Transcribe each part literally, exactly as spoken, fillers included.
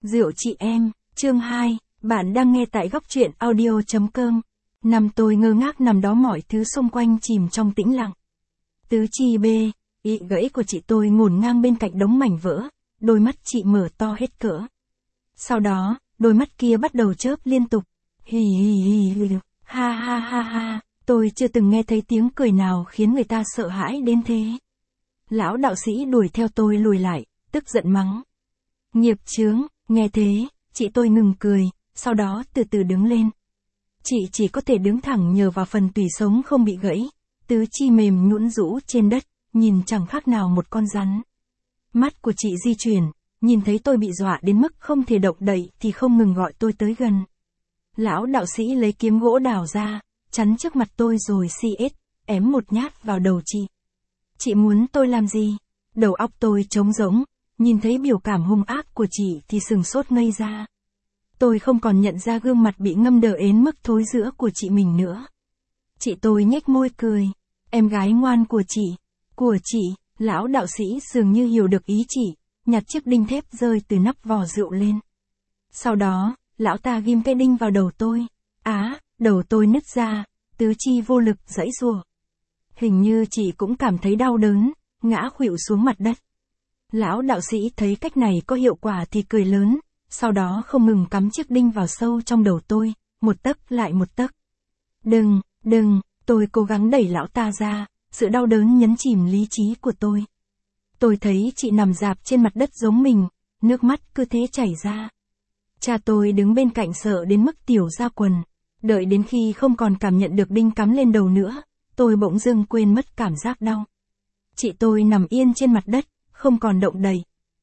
Rượu chị em, chương hai, bạn đang nghe tại góc truyện audio.com. Năm tôi ngơ ngác nằm đó, mọi thứ xung quanh chìm trong tĩnh lặng. Tứ chi bê, ị gãy của chị tôi ngổn ngang bên cạnh đống mảnh vỡ, đôi mắt chị mở to hết cỡ. Sau đó, đôi mắt kia bắt đầu chớp liên tục. Hì hì hì hì, ha ha ha ha, tôi chưa từng nghe thấy tiếng cười nào khiến người ta sợ hãi đến thế. Lão đạo sĩ đuổi theo tôi lùi lại, tức giận mắng. Nghiệp chướng, nghe thế, chị tôi ngừng cười, sau đó từ từ đứng lên. Chị chỉ có thể đứng thẳng nhờ vào phần tủy sống không bị gãy, tứ chi mềm nhũn rũ trên đất, nhìn chẳng khác nào một con rắn. Mắt của chị di chuyển, nhìn thấy tôi bị dọa đến mức không thể động đậy thì không ngừng gọi tôi tới gần. Lão đạo sĩ lấy kiếm gỗ đào ra, chắn trước mặt tôi rồi xi ết, ém một nhát vào đầu chị. Chị muốn tôi làm gì? Đầu óc tôi trống rỗng, nhìn thấy biểu cảm hung ác của chị thì sừng sốt ngây ra. Tôi không còn nhận ra gương mặt bị ngâm đờ ến mức thối rữa của chị mình nữa. Chị tôi nhếch môi cười. Em gái ngoan của chị, của chị, lão đạo sĩ dường như hiểu được ý chị, nhặt chiếc đinh thép rơi từ nắp vò rượu lên. Sau đó, lão ta ghim cái đinh vào đầu tôi. Á, đầu tôi nứt ra, tứ chi vô lực giãy giụa. Hình như chị cũng cảm thấy đau đớn, ngã khuỵu xuống mặt đất. Lão đạo sĩ thấy cách này có hiệu quả thì cười lớn, sau đó không ngừng cắm chiếc đinh vào sâu trong đầu tôi, một tấc lại một tấc. Đừng, đừng, tôi cố gắng đẩy lão ta ra, sự đau đớn nhấn chìm lý trí của tôi. Tôi thấy chị nằm rạp trên mặt đất giống mình, nước mắt cứ thế chảy ra. Cha tôi đứng bên cạnh sợ đến mức tiểu ra quần, đợi đến khi không còn cảm nhận được đinh cắm lên đầu nữa, tôi bỗng dưng quên mất cảm giác đau. Chị tôi nằm yên trên mặt đất, không còn động đậy.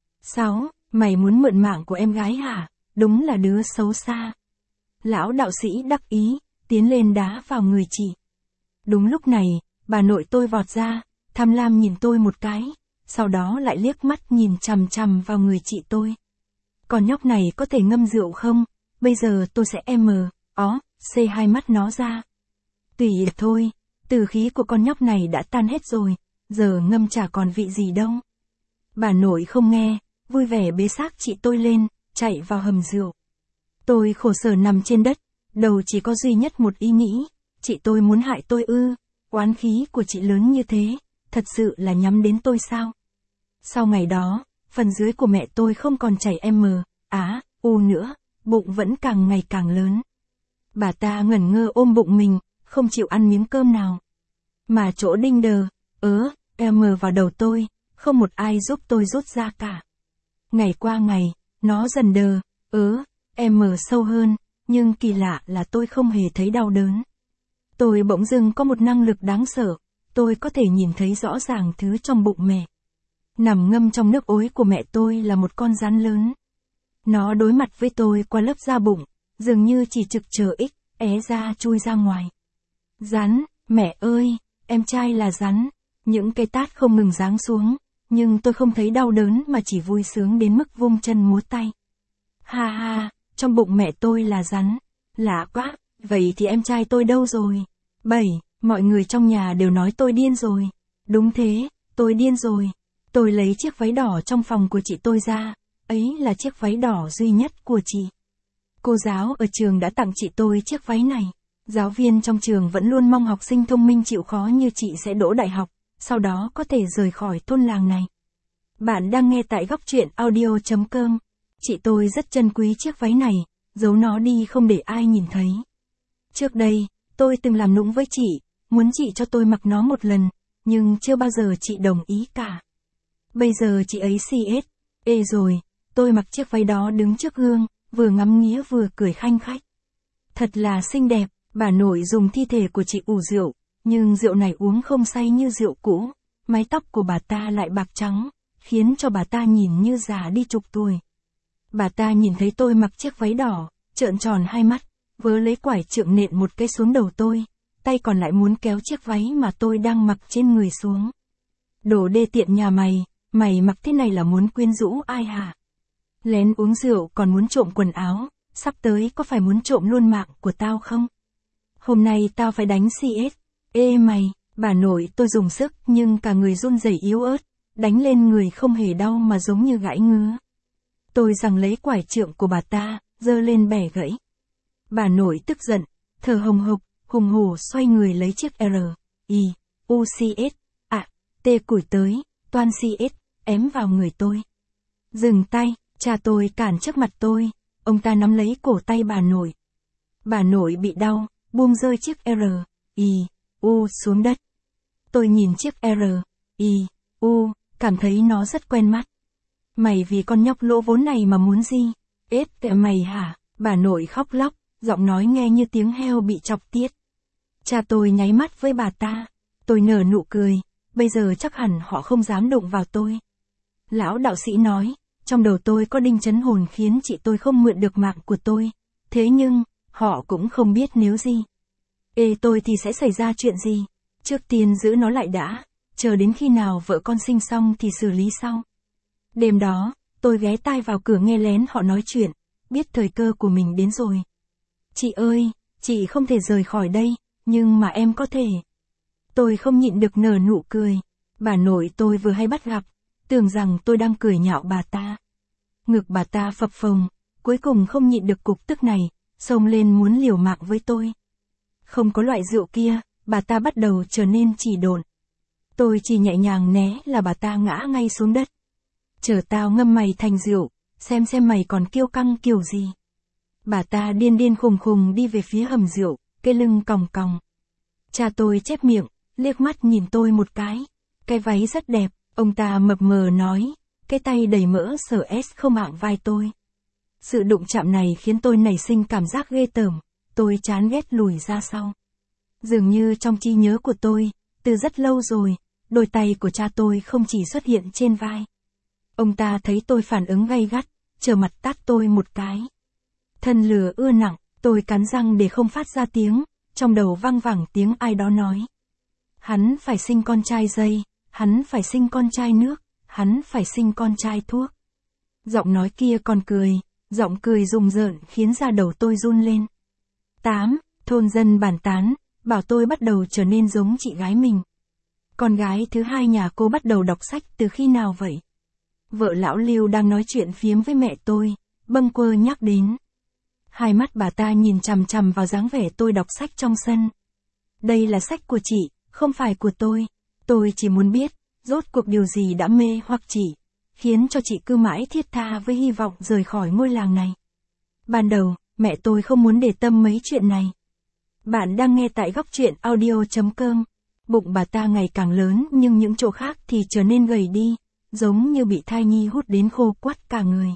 Sáu, mày muốn mượn mạng của em gái hả? Đúng là đứa xấu xa. Lão đạo sĩ đắc ý, tiến lên đá vào người chị. Đúng lúc này, bà nội tôi vọt ra, tham lam nhìn tôi một cái, sau đó lại liếc mắt nhìn chằm chằm vào người chị tôi. Con nhóc này có thể ngâm rượu không? Bây giờ tôi sẽ em ó, xê hai mắt nó ra. Tùy thôi, từ khí của con nhóc này đã tan hết rồi, giờ ngâm chả còn vị gì đâu. Bà nội không nghe, vui vẻ bế xác chị tôi lên, chạy vào hầm rượu. Tôi khổ sở nằm trên đất, đầu chỉ có duy nhất một ý nghĩ, chị tôi muốn hại tôi ư, oán khí của chị lớn như thế, thật sự là nhắm đến tôi sao? Sau ngày đó, phần dưới của mẹ tôi không còn chảy em á, u nữa, bụng vẫn càng ngày càng lớn. Bà ta ngẩn ngơ ôm bụng mình, không chịu ăn miếng cơm nào. Mà chỗ đinh đờ, ớ, em vào đầu tôi, không một ai giúp tôi rút ra cả. Ngày qua ngày, nó dần đờ, ớ, em sâu hơn, nhưng kỳ lạ là tôi không hề thấy đau đớn. Tôi bỗng dưng có một năng lực đáng sợ, tôi có thể nhìn thấy rõ ràng thứ trong bụng mẹ. Nằm ngâm trong nước ối của mẹ tôi là một con rắn lớn. Nó đối mặt với tôi qua lớp da bụng, dường như chỉ trực chờ ích, é ra chui ra ngoài. Rắn, mẹ ơi, em trai là rắn, những cây tát không ngừng giáng xuống, nhưng tôi không thấy đau đớn mà chỉ vui sướng đến mức vung chân múa tay. Ha ha, trong bụng mẹ tôi là rắn, lạ quá, vậy thì em trai tôi đâu rồi? Bảy, mọi người trong nhà đều nói tôi điên rồi. Đúng thế, tôi điên rồi. Tôi lấy chiếc váy đỏ trong phòng của chị tôi ra, ấy là chiếc váy đỏ duy nhất của chị. Cô giáo ở trường đã tặng chị tôi chiếc váy này. Giáo viên trong trường vẫn luôn mong học sinh thông minh chịu khó như chị sẽ đỗ đại học, sau đó có thể rời khỏi thôn làng này. Bạn đang nghe tại góc truyện audio.com. Chị tôi rất trân quý chiếc váy này, giấu nó đi không để ai nhìn thấy. Trước đây, tôi từng làm nũng với chị, muốn chị cho tôi mặc nó một lần, nhưng chưa bao giờ chị đồng ý cả. Bây giờ chị ấy xì ết, ê rồi, tôi mặc chiếc váy đó đứng trước gương, vừa ngắm nghía vừa cười khanh khách. Thật là xinh đẹp, bà nội dùng thi thể của chị ủ rượu, nhưng rượu này uống không say như rượu cũ, mái tóc của bà ta lại bạc trắng, khiến cho bà ta nhìn như già đi chục tuổi. Bà ta nhìn thấy tôi mặc chiếc váy đỏ, trợn tròn hai mắt, vớ lấy quải trượng nện một cái xuống đầu tôi, tay còn lại muốn kéo chiếc váy mà tôi đang mặc trên người xuống. Đồ đê tiện nhà mày, mày mặc thế này là muốn quyến rũ ai hả? Lén uống rượu còn muốn trộm quần áo, sắp tới có phải muốn trộm luôn mạng của tao không? Hôm nay tao phải đánh xê ét. Ê mày, bà nội tôi dùng sức nhưng cả người run rẩy yếu ớt, đánh lên người không hề đau mà giống như gãi ngứa. Tôi giằng lấy quải trượng của bà ta, giơ lên bẻ gãy. Bà nội tức giận, thở hồng hộc, hùng hổ xoay người lấy chiếc R, I, U C S, à, T củi tới, toan C S, ém vào người tôi. Dừng tay, cha tôi cản trước mặt tôi, ông ta nắm lấy cổ tay bà nội. Bà nội bị đau, buông rơi chiếc R, I, U xuống đất. Tôi nhìn chiếc R, I, U, cảm thấy nó rất quen mắt. Mày vì con nhóc lỗ vốn này mà muốn gì? Ết kệ mày hả? Bà nội khóc lóc, giọng nói nghe như tiếng heo bị chọc tiết. Cha tôi nháy mắt với bà ta. Tôi nở nụ cười, bây giờ chắc hẳn họ không dám đụng vào tôi. Lão đạo sĩ nói, trong đầu tôi có đinh chấn hồn khiến chị tôi không mượn được mạng của tôi. Thế nhưng, họ cũng không biết nếu gì. Ê tôi thì sẽ xảy ra chuyện gì? Trước tiên giữ nó lại đã, chờ đến khi nào vợ con sinh xong thì xử lý sau. Đêm đó, tôi ghé tai vào cửa nghe lén họ nói chuyện, biết thời cơ của mình đến rồi. Chị ơi, chị không thể rời khỏi đây, nhưng mà em có thể. Tôi không nhịn được nở nụ cười. Bà nội tôi vừa hay bắt gặp, tưởng rằng tôi đang cười nhạo bà ta. Ngực bà ta phập phồng, cuối cùng không nhịn được cục tức này, xông lên muốn liều mạng với tôi. Không có loại rượu kia, bà ta bắt đầu trở nên chỉ độn. Tôi chỉ nhẹ nhàng né là bà ta ngã ngay xuống đất. Chờ tao ngâm mày thành rượu, xem xem mày còn kiêu căng kiểu gì. Bà ta điên điên khùng khùng đi về phía hầm rượu, cái lưng còng còng. Cha tôi chép miệng, liếc mắt nhìn tôi một cái. Cái váy rất đẹp, ông ta mập mờ nói, cái tay đầy mỡ sờ S không ạng vai tôi. Sự đụng chạm này khiến tôi nảy sinh cảm giác ghê tởm, tôi chán ghét lùi ra sau. Dường như trong trí nhớ của tôi, từ rất lâu rồi, đôi tay của cha tôi không chỉ xuất hiện trên vai. Ông ta thấy tôi phản ứng gay gắt, trở mặt tát tôi một cái. Thân lửa ưa nặng, tôi cắn răng để không phát ra tiếng, trong đầu vang vẳng tiếng ai đó nói. Hắn phải sinh con trai dây, hắn phải sinh con trai nước, hắn phải sinh con trai thuốc. Giọng nói kia còn cười, giọng cười rùng rợn khiến da đầu tôi run lên. tám. Thôn dân bàn tán, bảo tôi bắt đầu trở nên giống chị gái mình. Con gái thứ hai nhà cô bắt đầu đọc sách từ khi nào vậy? Vợ lão Lưu đang nói chuyện phiếm với mẹ tôi, bâng quơ nhắc đến. Hai mắt bà ta nhìn chằm chằm vào dáng vẻ tôi đọc sách trong sân. Đây là sách của chị, không phải của tôi. Tôi chỉ muốn biết, rốt cuộc điều gì đã mê hoặc chị, khiến cho chị cứ mãi thiết tha với hy vọng rời khỏi ngôi làng này. Ban đầu, mẹ tôi không muốn để tâm mấy chuyện này. Bạn đang nghe tại góc truyện audio chấm com. Bụng bà ta ngày càng lớn nhưng những chỗ khác thì trở nên gầy đi, giống như bị thai nhi hút đến khô quắt cả người.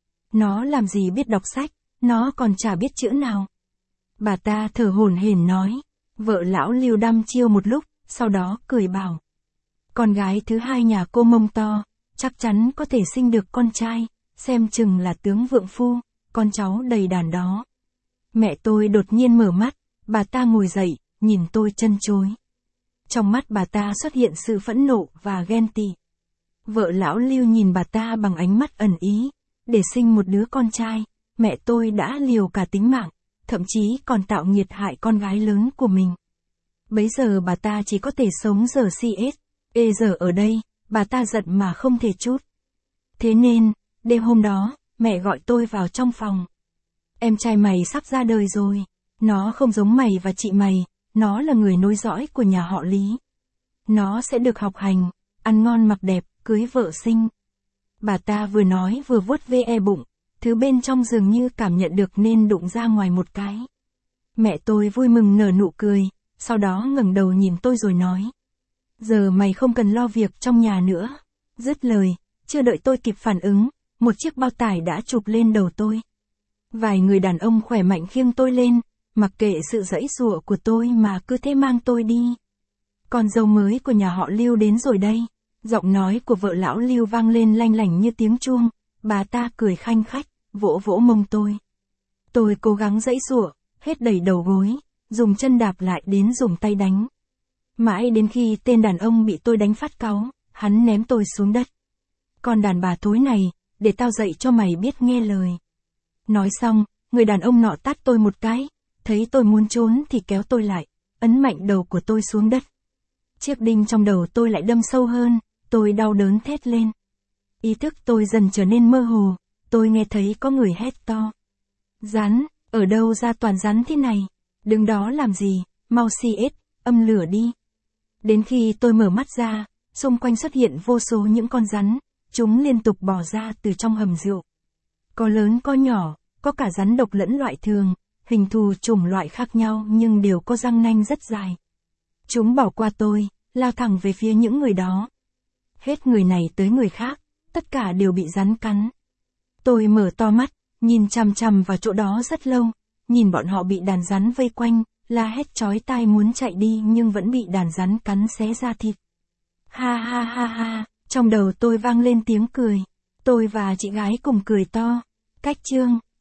Nó làm gì biết đọc sách, nó còn chả biết chữ nào. Bà ta thở hổn hển nói, vợ lão Lưu đăm chiêu một lúc, sau đó cười bảo. Con gái thứ hai nhà cô mông to, chắc chắn có thể sinh được con trai, xem chừng là tướng vượng phu, con cháu đầy đàn đó. Mẹ tôi đột nhiên mở mắt, bà ta ngồi dậy, nhìn tôi chân chối. Trong mắt bà ta xuất hiện sự phẫn nộ và ghen tị. Vợ lão Lưu nhìn bà ta bằng ánh mắt ẩn ý, để sinh một đứa con trai, mẹ tôi đã liều cả tính mạng, thậm chí còn tạo nghiệt hại con gái lớn của mình. Bấy giờ bà ta chỉ có thể sống giờ xê ét, ê giờ ở đây, bà ta giận mà không thể chút. Thế nên, đêm hôm đó, mẹ gọi tôi vào trong phòng. Em trai mày sắp ra đời rồi, nó không giống mày và chị mày, nó là người nối dõi của nhà họ Lý. Nó sẽ được học hành, ăn ngon mặc đẹp, cưới vợ sinh. Bà ta vừa nói vừa vuốt ve bụng, thứ bên trong dường như cảm nhận được nên đụng ra ngoài một cái. Mẹ tôi vui mừng nở nụ cười, sau đó ngẩng đầu nhìn tôi rồi nói. Giờ mày không cần lo việc trong nhà nữa. Dứt lời, chưa đợi tôi kịp phản ứng, một chiếc bao tải đã chụp lên đầu tôi. Vài người đàn ông khỏe mạnh khiêng tôi lên, mặc kệ sự giãy giụa của tôi mà cứ thế mang tôi đi. Con dâu mới của nhà họ Lưu đến rồi đây. Giọng nói của vợ lão Lưu vang lên lanh lảnh như tiếng chuông, bà ta cười khanh khách, vỗ vỗ mông tôi. Tôi cố gắng giãy giụa, hết đẩy đầu gối, dùng chân đạp lại đến dùng tay đánh. Mãi đến khi tên đàn ông bị tôi đánh phát cáu, hắn ném tôi xuống đất. Con đàn bà thối này, để tao dạy cho mày biết nghe lời. Nói xong, người đàn ông nọ tát tôi một cái, thấy tôi muốn trốn thì kéo tôi lại, ấn mạnh đầu của tôi xuống đất. Chiếc đinh trong đầu tôi lại đâm sâu hơn, tôi đau đớn thét lên. Ý thức tôi dần trở nên mơ hồ, tôi nghe thấy có người hét to. Rắn, ở đâu ra toàn rắn thế này? Đứng đó làm gì, mau xì ết, âm lửa đi. Đến khi tôi mở mắt ra, xung quanh xuất hiện vô số những con rắn, chúng liên tục bò ra từ trong hầm rượu. Có lớn có nhỏ, có cả rắn độc lẫn loại thường, hình thù chủng loại khác nhau nhưng đều có răng nanh rất dài. Chúng bỏ qua tôi, lao thẳng về phía những người đó. Hết người này tới người khác, tất cả đều bị rắn cắn. Tôi mở to mắt, nhìn chằm chằm vào chỗ đó rất lâu, nhìn bọn họ bị đàn rắn vây quanh, la hét chói tai muốn chạy đi nhưng vẫn bị đàn rắn cắn xé da thịt. Ha ha ha ha, trong đầu tôi vang lên tiếng cười. Tôi và chị gái cùng cười to. Cách chương